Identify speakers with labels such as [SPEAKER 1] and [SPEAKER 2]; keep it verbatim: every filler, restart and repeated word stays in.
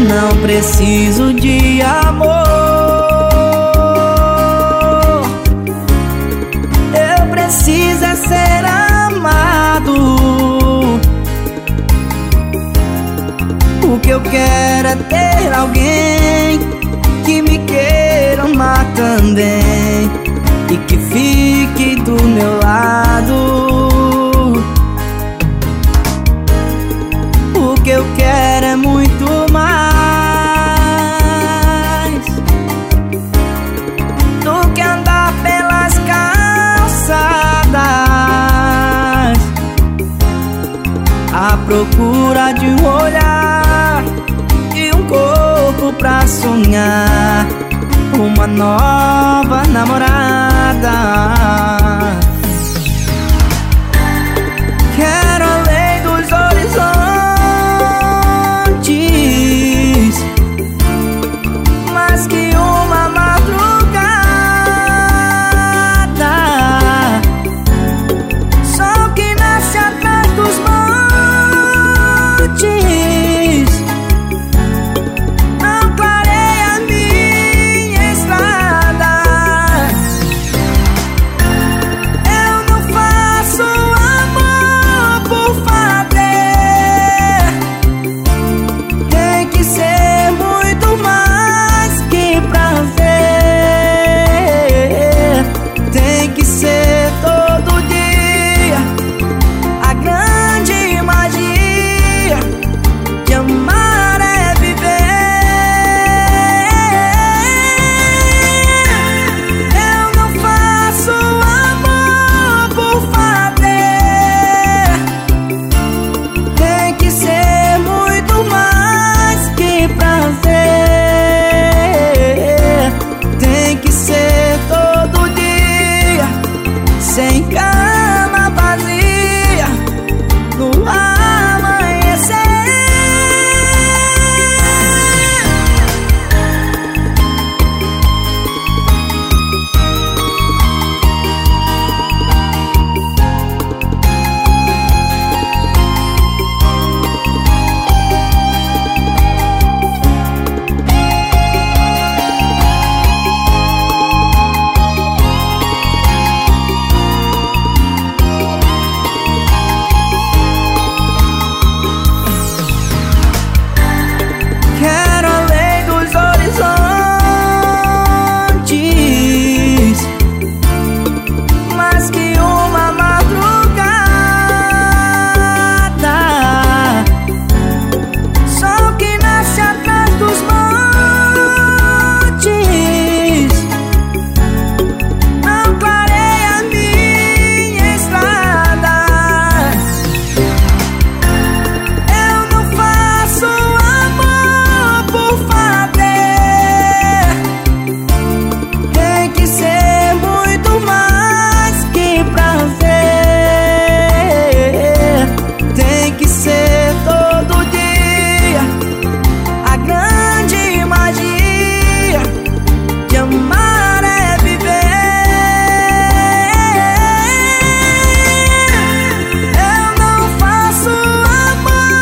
[SPEAKER 1] não preciso de amor. Eu preciso é ser amado. O que eu quero é ter alguém que me queira amar também e que fique do meu lado. O que eu quero é muito mais do que andar pelas calçadas à procura de um olhar e um corpo pra sonhar uma nova namorada.